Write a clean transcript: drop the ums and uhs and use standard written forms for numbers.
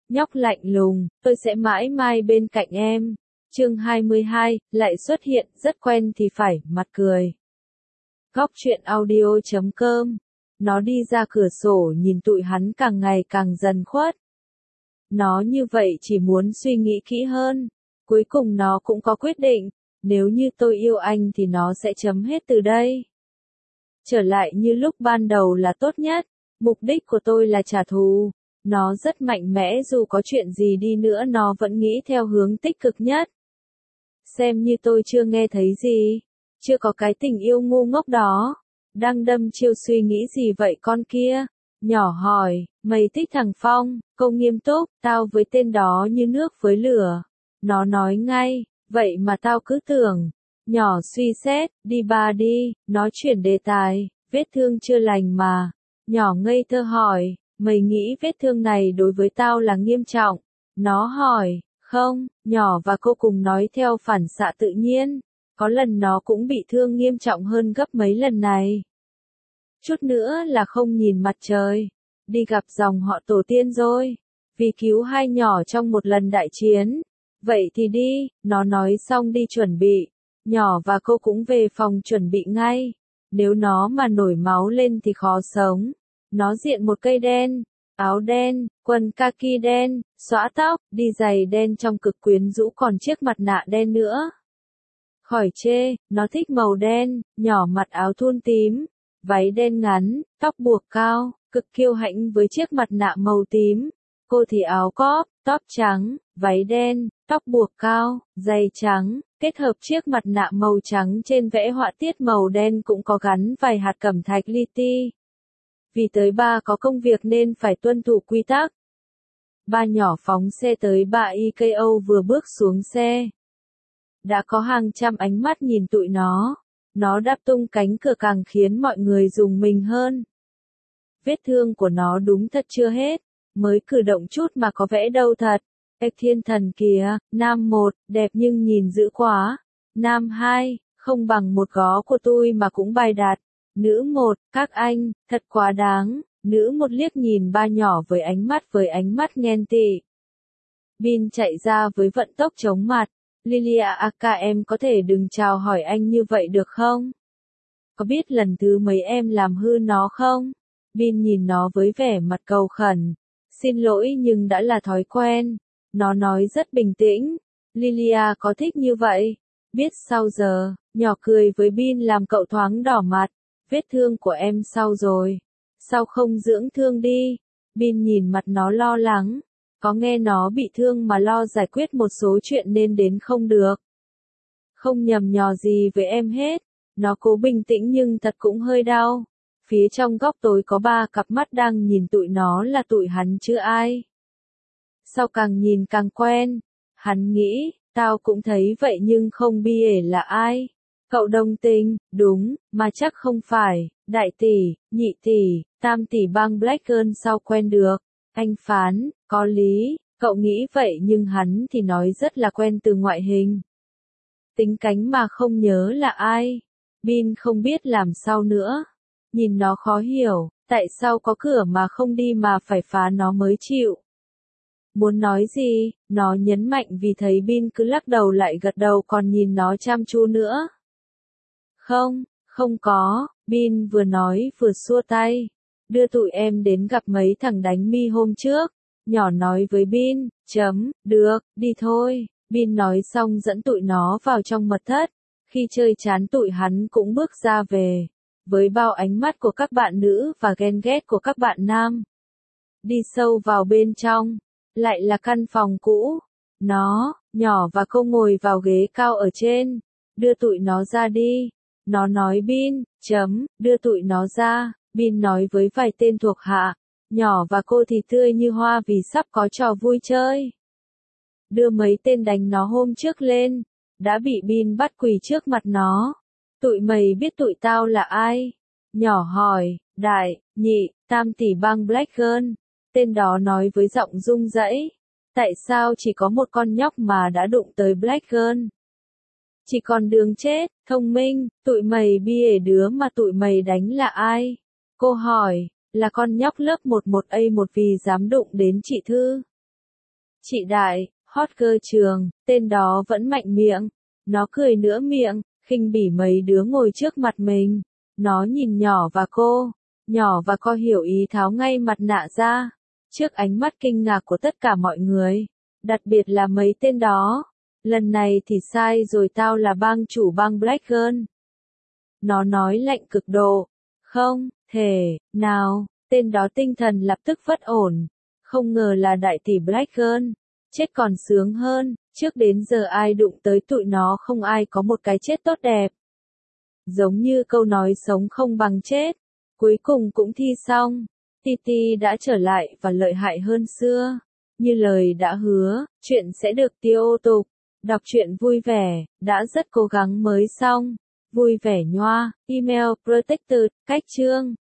Nhóc lạnh lùng, tôi sẽ mãi mãi bên cạnh em. Chương 22, lại xuất hiện, rất quen thì phải, mặt cười. Góc truyện audio.com. Nó đi ra cửa sổ nhìn tụi hắn càng ngày càng dần khuất. Nó như vậy chỉ muốn suy nghĩ kỹ hơn. Cuối cùng nó cũng có quyết định, nếu như tôi yêu anh thì nó sẽ chấm hết từ đây. Trở lại như lúc ban đầu là tốt nhất, mục đích của tôi là trả thù. Nó rất mạnh mẽ, dù có chuyện gì đi nữa nó vẫn nghĩ theo hướng tích cực nhất. Xem như tôi chưa nghe thấy gì, chưa có cái tình yêu ngu ngốc đó. Đang đâm chiêu suy nghĩ gì vậy con kia? Nhỏ hỏi, mày thích thằng Phong? Câu nghiêm túc, tao với tên đó như nước với lửa. Nó nói ngay, vậy mà tao cứ tưởng. Nhỏ suy xét, đi ba đi, nó chuyển đề tài, vết thương chưa lành mà. Nhỏ ngây thơ hỏi, mày nghĩ vết thương này đối với tao là nghiêm trọng? Nó hỏi, không, nhỏ và cô cùng nói theo phản xạ tự nhiên. Có lần nó cũng bị thương nghiêm trọng hơn gấp mấy lần này. Chút nữa là không nhìn mặt trời. Đi gặp dòng họ tổ tiên rồi. Vì cứu hai nhỏ trong một lần đại chiến. Vậy thì đi, nó nói xong đi chuẩn bị. Nhỏ và cô cũng về phòng chuẩn bị ngay. Nếu nó mà nổi máu lên thì khó sống. Nó diện một cây đen, áo đen, quần kaki đen, xõa tóc, đi giày đen trong cực quyến rũ, còn chiếc mặt nạ đen nữa. Khỏi chê, nó thích màu đen, nhỏ mặc áo thun tím, váy đen ngắn, tóc buộc cao, cực kiêu hãnh với chiếc mặt nạ màu tím. Cô thì áo cóp, tóc trắng, váy đen, tóc buộc cao, giày trắng, kết hợp chiếc mặt nạ màu trắng trên vẽ họa tiết màu đen cũng có gắn vài hạt cẩm thạch li ti. Vì tới ba có công việc nên phải tuân thủ quy tắc. Ba nhỏ phóng xe tới ba IKO, vừa bước xuống xe. Đã có hàng trăm ánh mắt nhìn tụi nó. Nó đáp tung cánh cửa càng khiến mọi người rùng mình hơn. Vết thương của nó đúng thật chưa hết. Mới cử động chút mà có vẽ đâu thật. Ê thiên thần kìa, nam 1, đẹp nhưng nhìn dữ quá. Nam 2, không bằng một gó của tôi mà cũng bài đạt. Nữ 1, các anh, thật quá đáng. Nữ 1 liếc nhìn ba nhỏ với ánh mắt ghen tị. Bin chạy ra với vận tốc chóng mặt. Lilia aka, em có thể đừng chào hỏi anh như vậy được không? Có biết lần thứ mấy em làm hư nó không? Bin nhìn nó với vẻ mặt cầu khẩn. Xin lỗi nhưng đã là thói quen. Nó nói rất bình tĩnh. Lilia có thích như vậy? Biết sao giờ? Nhỏ cười với Bin làm cậu thoáng đỏ mặt. Vết thương của em sao rồi? Sao không dưỡng thương đi? Bin nhìn mặt nó lo lắng. Có nghe nó bị thương mà lo giải quyết một số chuyện nên đến không được. Không nhầm nhò gì với em hết. Nó cố bình tĩnh nhưng thật cũng hơi đau. Phía trong góc tối có ba cặp mắt đang nhìn tụi nó, là tụi hắn chứ ai. Sao càng nhìn càng quen. Hắn nghĩ, tao cũng thấy vậy nhưng không biết là ai. Cậu đồng tình, đúng, mà chắc không phải. Đại tỷ, nhị tỷ, tam tỷ bang Black Girl sao quen được. Anh phán, có lý, cậu nghĩ vậy nhưng hắn thì nói rất là quen từ ngoại hình. Tính cánh mà không nhớ là ai. Bin không biết làm sao nữa. Nhìn nó khó hiểu, tại sao có cửa mà không đi mà phải phá nó mới chịu. Muốn nói gì, nó nhấn mạnh vì thấy Bin cứ lắc đầu lại gật đầu còn nhìn nó chăm chú nữa. Không, không có, Bin vừa nói vừa xua tay. Đưa tụi em đến gặp mấy thằng đánh mi hôm trước. Nhỏ nói với Bin, được, đi thôi. Bin nói xong dẫn tụi nó vào trong mật thất. Khi chơi chán tụi hắn cũng bước ra về. Với bao ánh mắt của các bạn nữ và ghen ghét của các bạn nam. Đi sâu vào bên trong. Lại là căn phòng cũ. Nó, nhỏ và cô ngồi vào ghế cao ở trên. Đưa tụi nó ra đi. Nó nói Bin, đưa tụi nó ra. Bin nói với vài tên thuộc hạ. Nhỏ và cô thì tươi như hoa vì sắp có trò vui chơi. Đưa mấy tên đánh nó hôm trước lên. Đã bị Bin bắt quỳ trước mặt nó. Tụi mày biết tụi tao là ai? Nhỏ hỏi, đại, nhị, tam tỷ bang Black Girl. Tên đó nói với giọng rung rẩy. Tại sao chỉ có một con nhóc mà đã đụng tới Black Girl? Chỉ còn đường chết, thông minh, tụi mày bia đứa mà tụi mày đánh là ai? Cô hỏi, là con nhóc lớp 11A1 vì dám đụng đến chị Thư. Chị đại, hot girl trường, tên đó vẫn mạnh miệng. Nó cười nửa miệng, khinh bỉ mấy đứa ngồi trước mặt mình. Nó nhìn nhỏ và co hiểu ý tháo ngay mặt nạ ra. Trước ánh mắt kinh ngạc của tất cả mọi người. Đặc biệt là mấy tên đó. Lần này thì sai rồi, tao là bang chủ bang Black Girl. Nó nói lạnh cực độ. Không thể nào, tên đó tinh thần lập tức bất ổn. Không ngờ là đại tỷ Black Girl. Chết còn sướng hơn, trước đến giờ ai đụng tới tụi nó không ai có một cái chết tốt đẹp. Giống như câu nói sống không bằng chết. Cuối cùng cũng thi xong. Titi đã trở lại và lợi hại hơn xưa. Như lời đã hứa, chuyện sẽ được tiếp tục. Đọc truyện vui vẻ, đã rất cố gắng mới xong. Vui vẻ nhoa, email protected, cách chương.